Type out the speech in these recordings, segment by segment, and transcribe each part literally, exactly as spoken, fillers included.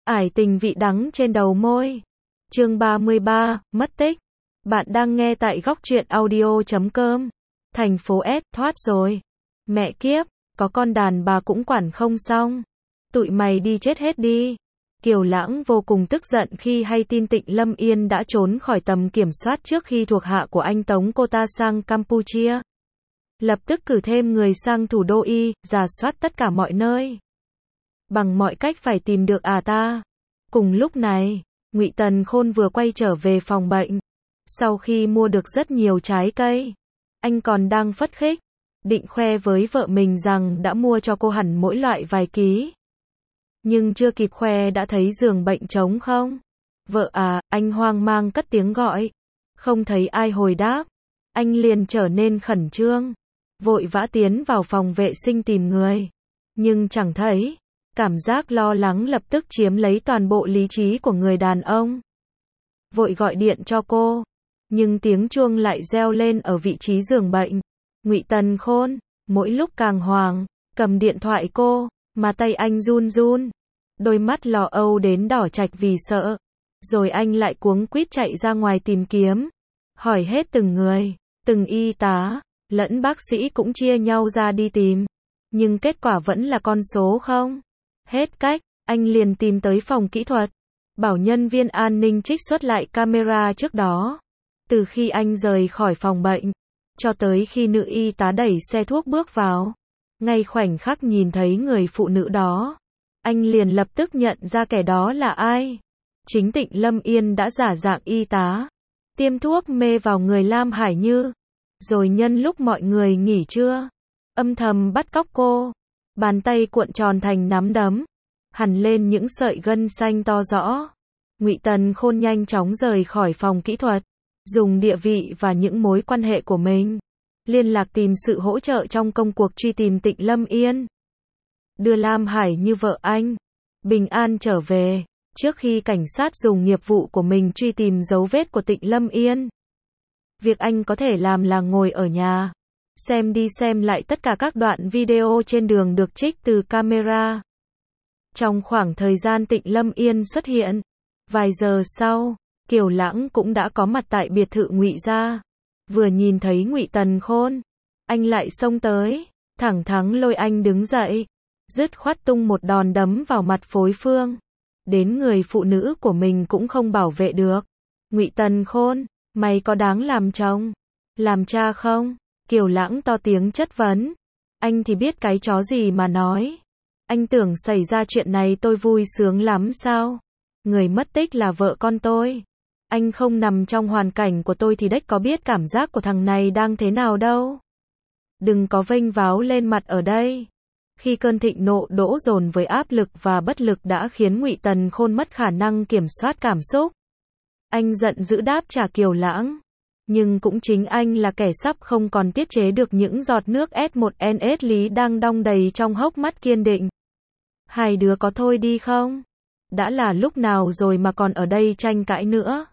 Ải tình vị đắng trên đầu môi. Chương ba mươi ba, mất tích. Bạn đang nghe tại góc truyện audio chấm com. Thành phố S, thoát rồi. Mẹ kiếp, có con đàn bà cũng quản không xong. Tụi mày đi chết hết đi. Kiều Lãng vô cùng tức giận khi hay tin Tịnh Lâm Yên đã trốn khỏi tầm kiểm soát trước khi thuộc hạ của anh tống cô ta sang Campuchia. Lập tức cử thêm người sang thủ đô Y, rà soát tất cả mọi nơi. Bằng mọi cách phải tìm được à ta. Cùng lúc này, Ngụy Tần Khôn vừa quay trở về phòng bệnh. Sau khi mua được rất nhiều trái cây, anh còn đang phất khích, định khoe với vợ mình rằng đã mua cho cô hẳn mỗi loại vài ký. Nhưng chưa kịp khoe đã thấy giường bệnh trống không. Vợ à, anh hoang mang cất tiếng gọi. Không thấy ai hồi đáp. Anh liền trở nên khẩn trương, vội vã tiến vào phòng vệ sinh tìm người. Nhưng chẳng thấy. Cảm giác lo lắng lập tức chiếm lấy toàn bộ lý trí của người đàn ông. Vội gọi điện cho cô, nhưng tiếng chuông lại reo lên ở vị trí giường bệnh. Ngụy Tần Khôn, mỗi lúc càng hoảng, cầm điện thoại cô, mà tay anh run run. Đôi mắt lo âu đến đỏ trạch vì sợ. Rồi anh lại cuống quýt chạy ra ngoài tìm kiếm. Hỏi hết từng người, từng y tá, lẫn bác sĩ cũng chia nhau ra đi tìm. Nhưng kết quả vẫn là con số không. Hết cách, anh liền tìm tới phòng kỹ thuật. Bảo nhân viên an ninh trích xuất lại camera trước đó. Từ khi anh rời khỏi phòng bệnh, cho tới khi nữ y tá đẩy xe thuốc bước vào. Ngay khoảnh khắc nhìn thấy người phụ nữ đó, anh liền lập tức nhận ra kẻ đó là ai. Chính Tịnh Lâm Yên đã giả dạng y tá, tiêm thuốc mê vào người Lam Hải Như. Rồi nhân lúc mọi người nghỉ trưa, âm thầm bắt cóc cô. Bàn tay cuộn tròn thành nắm đấm, hằn lên những sợi gân xanh to rõ. Ngụy Tần Khôn nhanh chóng rời khỏi phòng kỹ thuật, dùng địa vị và những mối quan hệ của mình, liên lạc tìm sự hỗ trợ trong công cuộc truy tìm Tịnh Lâm Yên. Đưa Lam Hải Như vợ anh bình an trở về, trước khi cảnh sát dùng nghiệp vụ của mình truy tìm dấu vết của Tịnh Lâm Yên. Việc anh có thể làm là ngồi ở nhà, xem đi xem lại tất cả các đoạn video trên đường được trích từ camera. Trong khoảng thời gian Tịnh Lâm Yên xuất hiện, vài giờ sau, Kiều Lãng cũng đã có mặt tại biệt thự Ngụy gia. Vừa nhìn thấy Ngụy Tần Khôn, anh lại xông tới, thẳng thắn lôi anh đứng dậy, dứt khoát tung một đòn đấm vào mặt phối phương. Đến người phụ nữ của mình cũng không bảo vệ được. Ngụy Tần Khôn, mày có đáng làm chồng, làm cha không? Kiều Lãng to tiếng chất vấn. Anh thì biết cái chó gì mà nói. Anh tưởng xảy ra chuyện này tôi vui sướng lắm sao? Người mất tích là vợ con tôi. Anh không nằm trong hoàn cảnh của tôi thì đếch có biết cảm giác của thằng này đang thế nào đâu. Đừng có vênh váo lên mặt ở đây. Khi cơn thịnh nộ đổ dồn với áp lực và bất lực đã khiến Ngụy Tần Khôn mất khả năng kiểm soát cảm xúc. Anh giận dữ đáp trả Kiều Lãng. Nhưng cũng chính anh là kẻ sắp không còn tiết chế được những giọt nước S một N S lý đang đong đầy trong hốc mắt kiên định. Hai đứa có thôi đi không? Đã là lúc nào rồi mà còn ở đây tranh cãi nữa?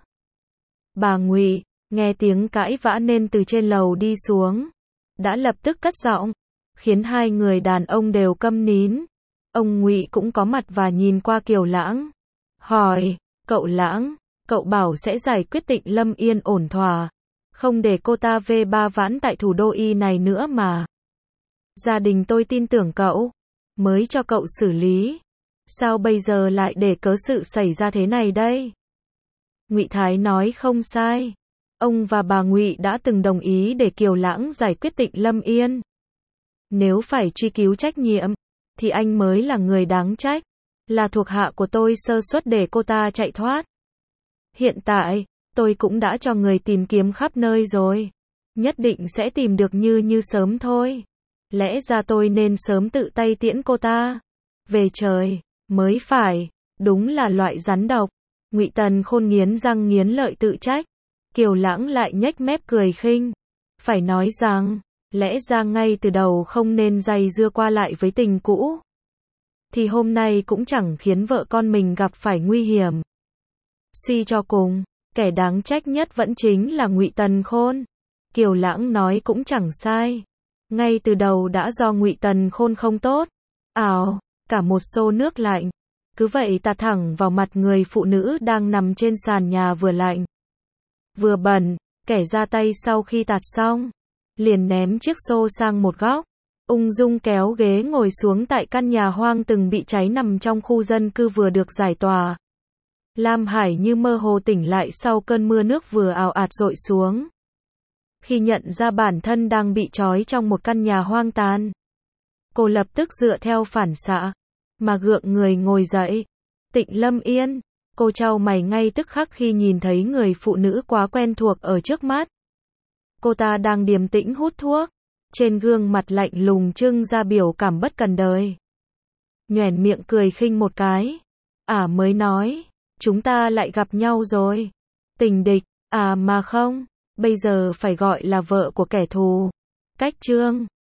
Bà Ngụy, nghe tiếng cãi vã nên từ trên lầu đi xuống, đã lập tức cất giọng, khiến hai người đàn ông đều câm nín. Ông Ngụy cũng có mặt và nhìn qua Kiều Lãng. Hỏi, cậu Lãng, cậu bảo sẽ giải quyết Tịnh Lâm Yên ổn thỏa, không để cô ta về ba vãn tại thủ đô Y này nữa mà. Gia đình tôi tin tưởng cậu, mới cho cậu xử lý. Sao bây giờ lại để cớ sự xảy ra thế này đây? Ngụy Thái nói không sai. Ông và bà Ngụy đã từng đồng ý để Kiều Lãng giải quyết Tịnh Lâm Yên. Nếu phải truy cứu trách nhiệm, thì anh mới là người đáng trách. Là thuộc hạ của tôi sơ suất để cô ta chạy thoát. Hiện tại, tôi cũng đã cho người tìm kiếm khắp nơi rồi. Nhất định sẽ tìm được Như Như sớm thôi. Lẽ ra tôi nên sớm tự tay tiễn cô ta về trời, mới phải. Đúng là loại rắn độc. Ngụy Tần Khôn nghiến răng nghiến lợi tự trách. Kiều Lãng lại nhếch mép cười khinh. Phải nói rằng, lẽ ra ngay từ đầu không nên dây dưa qua lại với tình cũ. Thì hôm nay cũng chẳng khiến vợ con mình gặp phải nguy hiểm. Suy cho cùng, kẻ đáng trách nhất vẫn chính là Ngụy Tần Khôn. Kiều Lãng nói cũng chẳng sai. Ngay từ đầu đã do Ngụy Tần Khôn không tốt. Ào, cả một xô nước lạnh. cứ vậy tạt thẳng vào mặt người phụ nữ đang nằm trên sàn nhà vừa lạnh, vừa bẩn. Kẻ ra tay sau khi tạt xong, liền ném chiếc xô sang một góc, ung dung kéo ghế ngồi xuống tại căn nhà hoang từng bị cháy nằm trong khu dân cư vừa được giải tỏa. Lam Hải như mơ hồ tỉnh lại sau cơn mưa nước vừa ào ạt dội xuống. Khi nhận ra bản thân đang bị trói trong một căn nhà hoang tàn, cô lập tức dựa theo phản xạ mà gượng người ngồi dậy. Tịnh Lâm Yên, cô chau mày ngay tức khắc khi nhìn thấy người phụ nữ quá quen thuộc ở trước mắt. Cô ta đang điềm tĩnh hút thuốc, trên gương mặt lạnh lùng trưng ra biểu cảm bất cần đời. Nhoẻn miệng cười khinh một cái. À mới nói, chúng ta lại gặp nhau rồi. Tình địch, à mà không, bây giờ phải gọi là vợ của kẻ thù. Cách chương